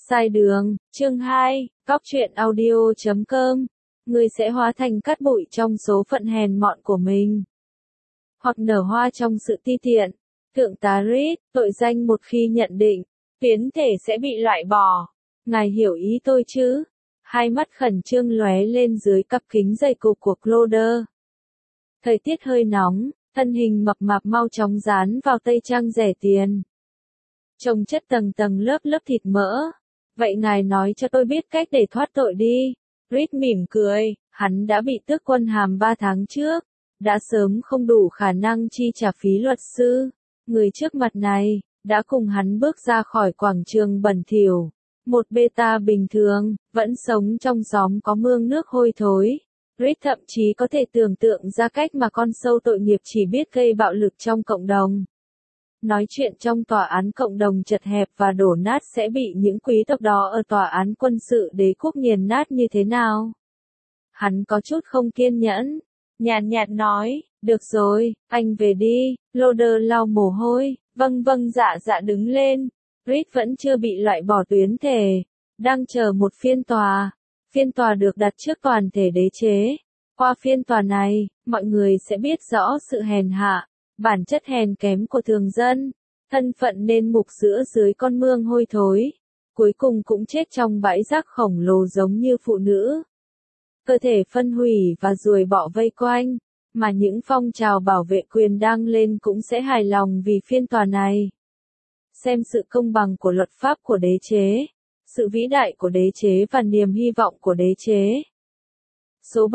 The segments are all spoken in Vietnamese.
Sai đường, chương 2, góc truyện audio.com. Người sẽ hóa thành cát bụi trong số phận hèn mọn của mình, hoặc nở hoa trong sự ti tiện. Thượng tá Reed, tội danh một khi nhận định, biến thể sẽ bị loại bỏ. Ngài hiểu ý tôi chứ? Hai mắt khẩn trương lóe lên dưới cặp kính dày cộp của Cloder. Thời tiết hơi nóng, thân hình mập mạp mau chóng dán vào tây trang rẻ tiền. Trông chất tầng tầng lớp lớp thịt mỡ. Vậy ngài nói cho tôi biết cách để thoát tội đi. Reed mỉm cười, hắn đã bị tước quân hàm 3 tháng trước, đã sớm không đủ khả năng chi trả phí luật sư. Người trước mặt này, đã cùng hắn bước ra khỏi quảng trường bẩn thỉu. Một beta bình thường, vẫn sống trong xóm có mương nước hôi thối. Reed thậm chí có thể tưởng tượng ra cách mà con sâu tội nghiệp chỉ biết gây bạo lực trong cộng đồng. Nói chuyện trong tòa án cộng đồng chật hẹp và đổ nát sẽ bị những quý tộc đó ở tòa án quân sự đế quốc nghiền nát như thế nào? Hắn có chút không kiên nhẫn, nhàn nhạt nói, được rồi, anh về đi. Loader lau mồ hôi, vâng dạ đứng lên. Reed vẫn chưa bị loại bỏ tuyến thể, đang chờ một phiên tòa. Phiên tòa được đặt trước toàn thể đế chế. Qua phiên tòa này, mọi người sẽ biết rõ sự hèn hạ, bản chất hèn kém của thường dân, thân phận nên mục giữa dưới con mương hôi thối, cuối cùng cũng chết trong bãi rác khổng lồ giống như phụ nữ. Cơ thể phân hủy và ruồi bọ vây quanh, mà những phong trào bảo vệ quyền đang lên cũng sẽ hài lòng vì phiên tòa này. Xem sự công bằng của luật pháp của đế chế, sự vĩ đại của đế chế và niềm hy vọng của đế chế. Số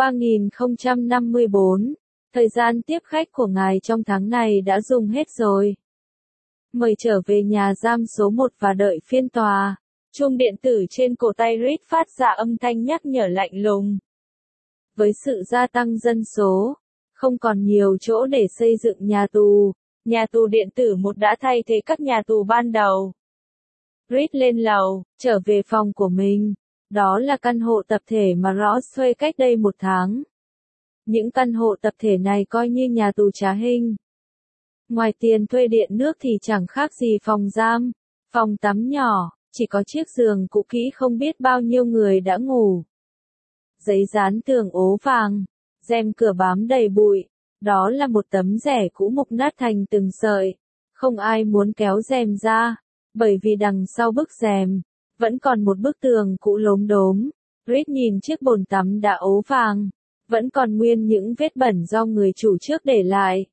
3054. Thời gian tiếp khách của ngài trong tháng này đã dùng hết rồi. Mời trở về nhà giam số 1 và đợi phiên tòa. Chuông điện tử trên cổ tay Reed phát ra âm thanh nhắc nhở lạnh lùng. Với sự gia tăng dân số, không còn nhiều chỗ để xây dựng nhà tù điện tử 1 đã thay thế các nhà tù ban đầu. Reed lên lầu, trở về phòng của mình. Đó là căn hộ tập thể mà Ross thuê cách đây 1 tháng. Những căn hộ tập thể này coi như nhà tù trá hình. Ngoài tiền thuê điện nước thì chẳng khác gì phòng giam, phòng tắm nhỏ, chỉ có chiếc giường cũ kỹ không biết bao nhiêu người đã ngủ. Giấy dán tường ố vàng, rèm cửa bám đầy bụi, đó là một tấm rẻ cũ mục nát thành từng sợi. Không ai muốn kéo rèm ra, bởi vì đằng sau bức rèm, vẫn còn một bức tường cũ lốm đốm. Reed nhìn chiếc bồn tắm đã ố vàng, vẫn còn nguyên những vết bẩn do người chủ trước để lại.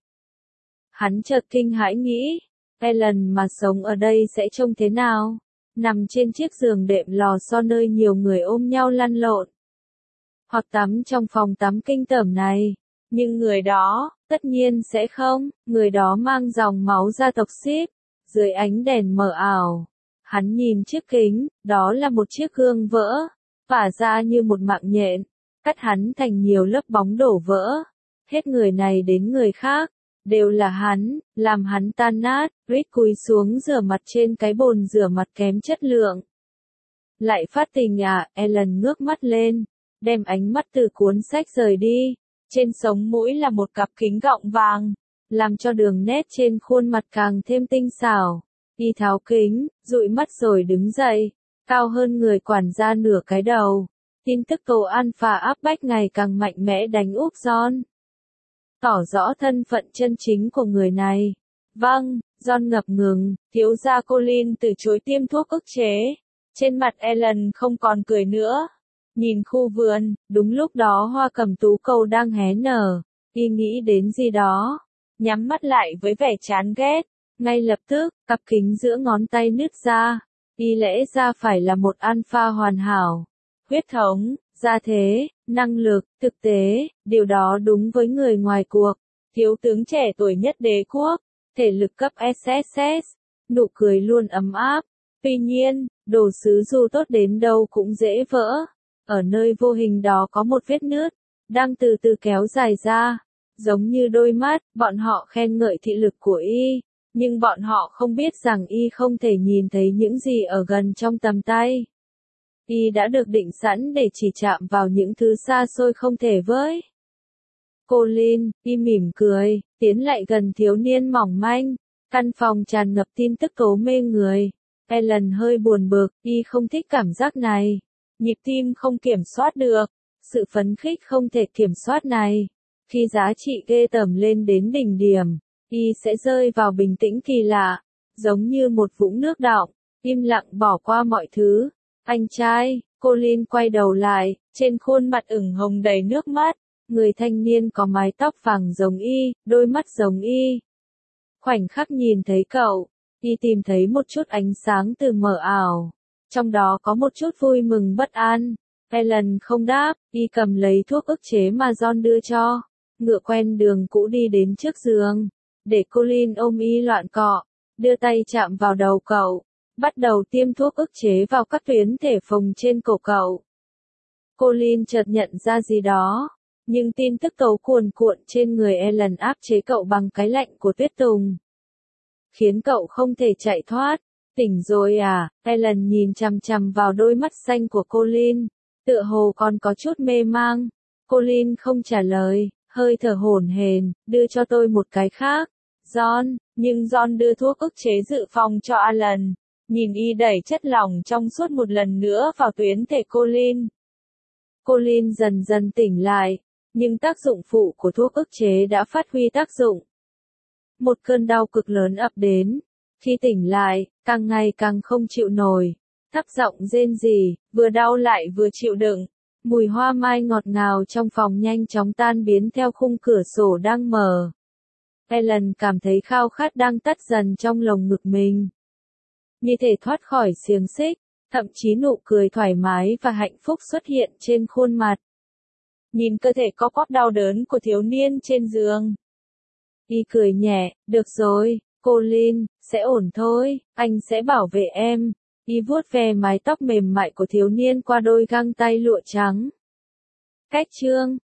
Hắn chợt kinh hãi nghĩ, Ellen mà sống ở đây sẽ trông thế nào? Nằm trên chiếc giường đệm lò xo nơi nhiều người ôm nhau lăn lộn. Hoặc tắm trong phòng tắm kinh tởm này. Nhưng người đó, tất nhiên sẽ không, người đó mang dòng máu gia tộc Sith. Dưới ánh đèn mờ ảo, hắn nhìn chiếc kính, đó là một chiếc gương vỡ, vả ra như một mạng nhện, cắt hắn thành nhiều lớp bóng đổ vỡ. Hết người này đến người khác, đều là hắn, làm hắn tan nát. Reed cúi xuống rửa mặt trên cái bồn rửa mặt kém chất lượng. Lại phát tình à? Ellen ngước mắt lên, đem ánh mắt từ cuốn sách rời đi. Trên sống mũi là một cặp kính gọng vàng, làm cho đường nét trên khuôn mặt càng thêm tinh xảo. Y tháo kính, dụi mắt rồi đứng dậy, cao hơn người quản gia nửa cái đầu. Tin tức cầu Alpha áp bách ngày càng mạnh mẽ đánh úp John. Tỏ rõ thân phận chân chính của người này. Vâng, John ngập ngừng, thiếu gia Colin từ chối tiêm thuốc ức chế. Trên mặt Ellen không còn cười nữa. Nhìn khu vườn, đúng lúc đó hoa cẩm tú cầu đang hé nở. Y nghĩ đến gì đó, nhắm mắt lại với vẻ chán ghét. Ngay lập tức, cặp kính giữa ngón tay nứt ra. Y lẽ ra phải là một alpha hoàn hảo. Huyết thống, gia thế, năng lực, thực tế, điều đó đúng với người ngoài cuộc. Thiếu tướng trẻ tuổi nhất đế quốc, thể lực cấp SSS, nụ cười luôn ấm áp. Tuy nhiên, đồ sứ dù tốt đến đâu cũng dễ vỡ. Ở nơi vô hình đó có một vết nứt, đang từ từ kéo dài ra. Giống như đôi mắt, bọn họ khen ngợi thị lực của y, nhưng bọn họ không biết rằng y không thể nhìn thấy những gì ở gần trong tầm tay. Y đã được định sẵn để chỉ chạm vào những thứ xa xôi không thể với. Colin, y mỉm cười, tiến lại gần thiếu niên mỏng manh. Căn phòng tràn ngập tin tức tố mê người. Ellen hơi buồn bực, y không thích cảm giác này. Nhịp tim không kiểm soát được. Sự phấn khích không thể kiểm soát này. Khi giá trị ghê tởm lên đến đỉnh điểm, y sẽ rơi vào bình tĩnh kỳ lạ, giống như một vũng nước đọng, im lặng bỏ qua mọi thứ. Anh trai, Colin quay đầu lại, trên khuôn mặt ửng hồng đầy nước mắt. Người thanh niên có mái tóc vàng giống y, đôi mắt giống y. Khoảnh khắc nhìn thấy cậu, y tìm thấy một chút ánh sáng từ mờ ảo. Trong đó có một chút vui mừng bất an. Ellen không đáp, y cầm lấy thuốc ức chế mà John đưa cho. Ngựa quen đường cũ đi đến trước giường. Để Colin ôm y loạn cọ. Đưa tay chạm vào đầu cậu. Bắt đầu tiêm thuốc ức chế vào các tuyến thể phồng trên cổ cậu. Colin chợt nhận ra gì đó. Nhưng tin tức tấu cuồn cuộn trên người Ellen áp chế cậu bằng cái lạnh của tuyết tùng. Khiến cậu không thể chạy thoát. Tỉnh rồi à? Ellen nhìn chằm chằm vào đôi mắt xanh của Colin. Tựa hồ còn có chút mê mang. Colin không trả lời, hơi thở hổn hển, đưa cho tôi một cái khác. John, nhưng John đưa thuốc ức chế dự phòng cho Alan. Nhìn y đẩy chất lỏng trong suốt một lần nữa vào tuyến thể Colin. Colin dần dần tỉnh lại, nhưng tác dụng phụ của thuốc ức chế đã phát huy tác dụng. Một cơn đau cực lớn ập đến. Khi tỉnh lại, càng ngày càng không chịu nổi. Thấp giọng rên rỉ, vừa đau lại vừa chịu đựng. Mùi hoa mai ngọt ngào trong phòng nhanh chóng tan biến theo khung cửa sổ đang mở. Ellen cảm thấy khao khát đang tắt dần trong lồng ngực mình. Như thể thoát khỏi xiềng xích, thậm chí nụ cười thoải mái và hạnh phúc xuất hiện trên khuôn mặt. Nhìn cơ thể co quắp đau đớn của thiếu niên trên giường. Y cười nhẹ, được rồi, Colin, sẽ ổn thôi, anh sẽ bảo vệ em. Y vuốt ve mái tóc mềm mại của thiếu niên qua đôi găng tay lụa trắng. Cách chương